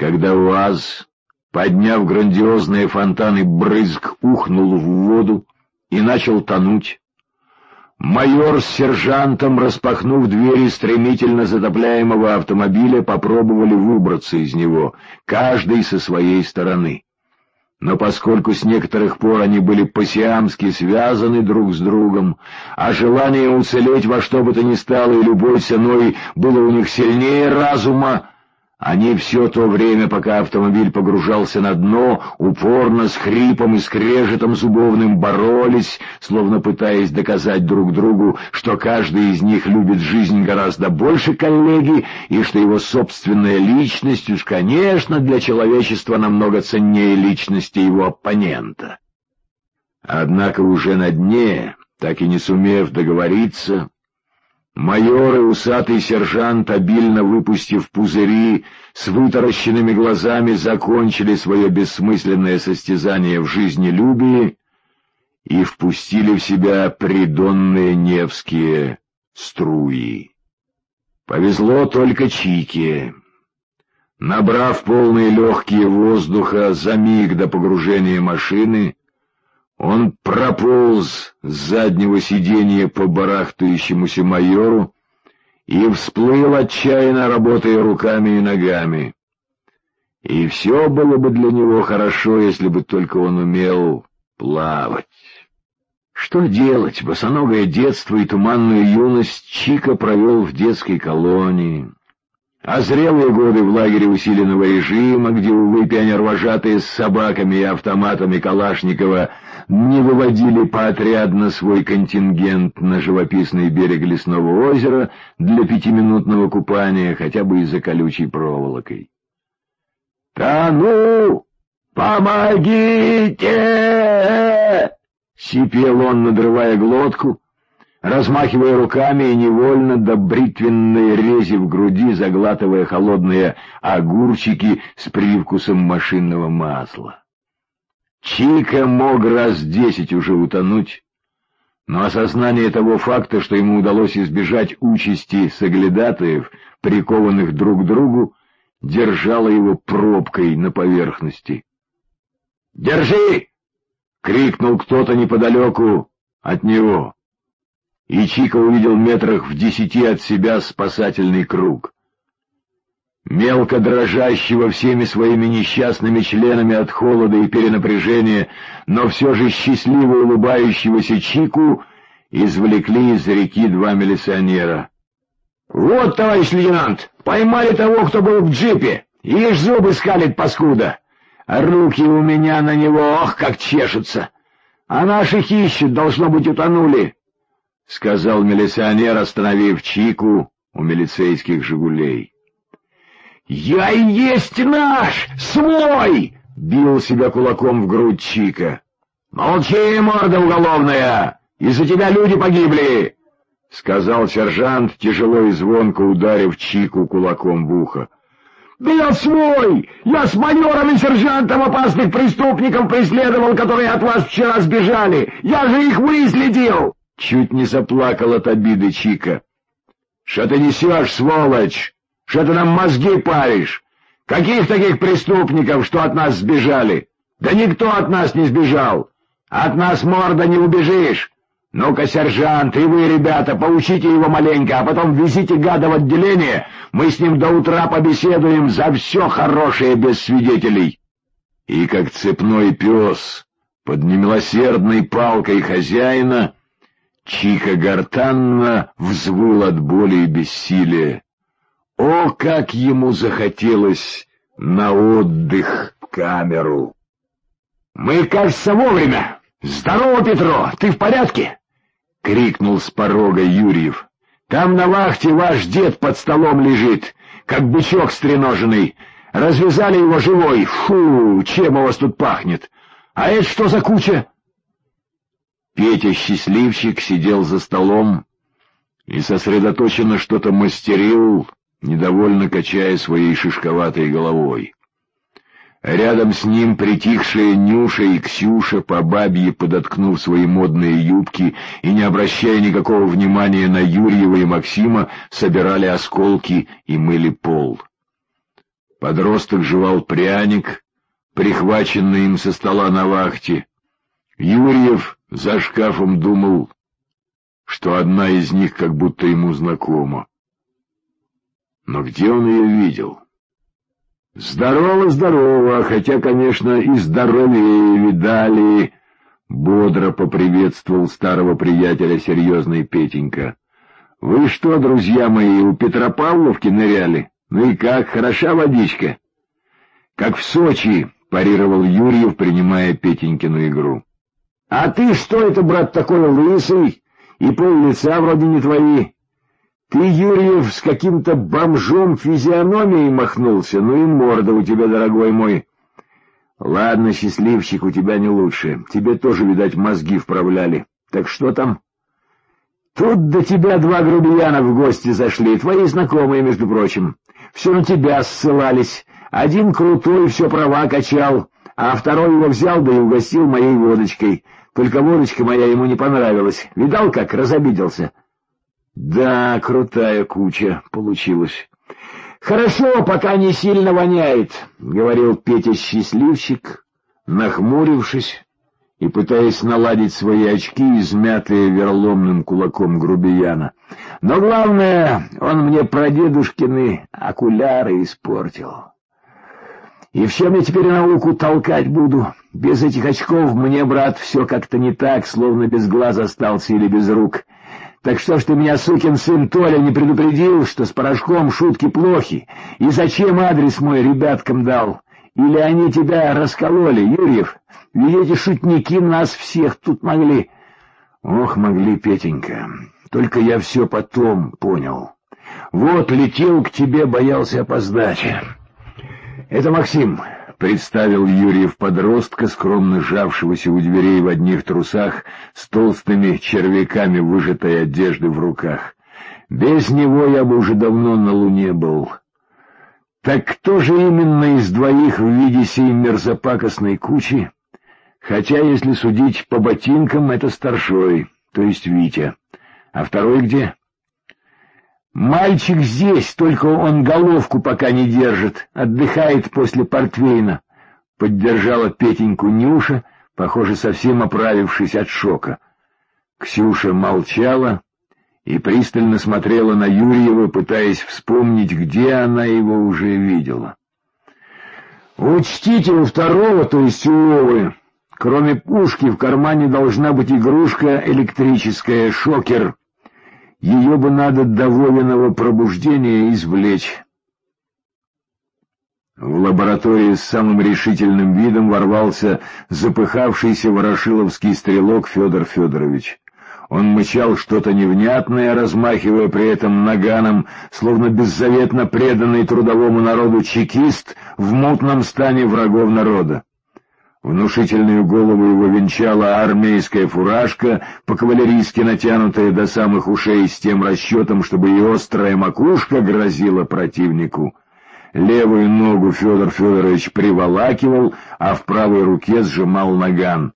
когда УАЗ, подняв грандиозные фонтаны брызг, ухнул в воду и начал тонуть, майор с сержантом, распахнув двери стремительно затопляемого автомобиля, попробовали выбраться из него, каждый со своей стороны. Но поскольку с некоторых пор они были по-сиамски связаны друг с другом, а желание уцелеть во что бы то ни стало и любой ценой было у них сильнее разума, они все то время, пока автомобиль погружался на дно, упорно с хрипом и скрежетом зубовным боролись, словно пытаясь доказать друг другу, что каждый из них любит жизнь гораздо больше коллеги, и что его собственная личность уж, конечно, для человечества намного ценнее личности его оппонента. Однако уже на дне, так и не сумев договориться, майор и усатый сержант, обильно выпустив пузыри, с вытаращенными глазами закончили свое бессмысленное состязание в жизнелюбии и впустили в себя придонные невские струи. Повезло только Чике. Набрав полные легкие воздуха за миг до погружения машины, он прополз с заднего сиденья по барахтающемуся майору и всплыл, отчаянно работая руками и ногами. И все было бы для него хорошо, если бы только он умел плавать. Что делать? Босоногое детство и туманную юность Чика провел в детской колонии. А зрелые годы в лагере усиленного режима, где, увы, пионервожатые с собаками и автоматами Калашникова не выводили поотрядно свой контингент на живописный берег лесного озера для 5-минутного купания, хотя бы и за колючей проволокой. «Да ну! Помогите!» — сипел он, надрывая глотку, размахивая руками и невольно до бритвенной рези в груди заглатывая холодные огурчики с привкусом машинного масла. Чика мог раз 10 уже утонуть, но осознание того факта, что ему удалось избежать участи соглядатаев, прикованных друг к другу, держало его пробкой на поверхности. «Держи!» — крикнул кто-то неподалеку от него. И Чика увидел метрах в 10 от себя спасательный круг. Мелко дрожащего всеми своими несчастными членами от холода и перенапряжения, но все же счастливо улыбающегося Чику извлекли из реки 2 милиционера. «Вот, товарищ лейтенант, поймали того, кто был в джипе. Ишь, зубы скалит, паскуда. А руки у меня на него, ох, как чешутся. А наших ищут, должно быть, утонули», — сказал милиционер, остановив Чику у милицейских «Жигулей». «Я и есть наш! Свой!» — бил себя кулаком в грудь Чика. «Молчи, морда уголовная! Из-за тебя люди погибли!» — сказал сержант, тяжело и звонко ударив Чику кулаком в ухо. «Да я свой! Я с майором и сержантом опасных преступников преследовал, которые от вас вчера сбежали! Я же их выследил!» Чуть не заплакал от обиды Чика. «Что ты несешь, сволочь? Что ты нам мозги паришь? Каких таких преступников, что от нас сбежали? Да никто от нас не сбежал! От нас, морда, не убежишь! Ну-ка, сержант, и вы, ребята, поучите его маленько, а потом везите гада в отделение, мы с ним до утра побеседуем за все хорошее без свидетелей». И как цепной пес под немилосердной палкой хозяина, Чика гортанно взвыл от боли и бессилия. О, как ему захотелось на отдых в камеру! «Мы, кажется, вовремя! Здорово, Петро! Ты в порядке?» — крикнул с порога Юрьев. «Там на вахте ваш дед под столом лежит, как бычок стреноженный. Развязали его живой. Фу, чем у вас тут пахнет? А это что за куча?» Петя-счастливчик сидел за столом и сосредоточенно что-то мастерил, недовольно качая своей шишковатой головой. Рядом с ним притихшие Нюша и Ксюша, по бабье подоткнув свои модные юбки и не обращая никакого внимания на Юрьева и Максима, собирали осколки и мыли пол. Подросток жевал пряник, прихваченный им со стола на вахте. Юрьев за шкафом думал, что одна из них как будто ему знакома. Но где он ее видел? «Здорово, здорово, хотя, конечно, и здоровее видали», — бодро поприветствовал старого приятеля серьезный Петенька. «Вы что, друзья мои, у Петропавловки ныряли? Ну и как, хороша водичка?» «Как в Сочи», — парировал Юрьев, принимая Петенькину игру. «А ты что это, брат, такой лысый, и пол-лица вроде не твои? Ты, Юрьев, с каким-то бомжом физиономией махнулся, ну и морда у тебя, дорогой мой. Ладно, счастливчик, у тебя не лучше, тебе тоже, видать, мозги вправляли. Так что там?» «Тут до тебя два грубияна в гости зашли, твои знакомые, между прочим. Все на тебя ссылались. Один крутой все права качал, а второй его взял да и угостил моей водочкой. Только водочка моя ему не понравилась. Видал, как разобиделся?» «Да, крутая куча получилась». «Хорошо, пока не сильно воняет», — говорил Петя-счастливчик, нахмурившись и пытаясь наладить свои очки, измятые верломным кулаком грубияна. «Но главное, он мне прадедушкины окуляры испортил. И в чем я теперь науку толкать буду? Без этих очков мне, брат, все как-то не так, словно без глаз остался или без рук. Так что ж ты меня, сукин сын Толя, не предупредил, что с порошком шутки плохи? И зачем адрес мой ребяткам дал? Или они тебя раскололи, Юрьев? Ведь эти шутники нас всех тут могли». «Ох, могли, Петенька, только я все потом понял. Вот летел к тебе, боялся опоздать. Это Максим», — представил Юрьев подростка, скромно сжавшегося у дверей в одних трусах, с толстыми червяками выжатой одежды в руках. «Без него я бы уже давно на Луне был». «Так кто же именно из двоих в виде сей мерзопакостной кучи? Хотя, если судить по ботинкам, это старшой, то есть Витя. А второй где?» «Мальчик здесь, только он головку пока не держит, отдыхает после портвейна», — поддержала Петеньку Нюша, похоже, совсем оправившись от шока. Ксюша молчала и пристально смотрела на Юрьева, пытаясь вспомнить, где она его уже видела. «Учтите, у второго, то есть у Вовы, кроме пушки в кармане должна быть игрушка электрическая, шокер. Ее бы надо до Вовиного пробуждения извлечь». В лаборатории с самым решительным видом ворвался запыхавшийся ворошиловский стрелок Федор Федорович. Он мычал что-то невнятное, размахивая при этом наганом, словно беззаветно преданный трудовому народу чекист в мутном стане врагов народа. Внушительную голову его венчала армейская фуражка, по-кавалерийски натянутая до самых ушей с тем расчетом, чтобы и острая макушка грозила противнику. Левую ногу Федор Федорович приволакивал, а в правой руке сжимал наган.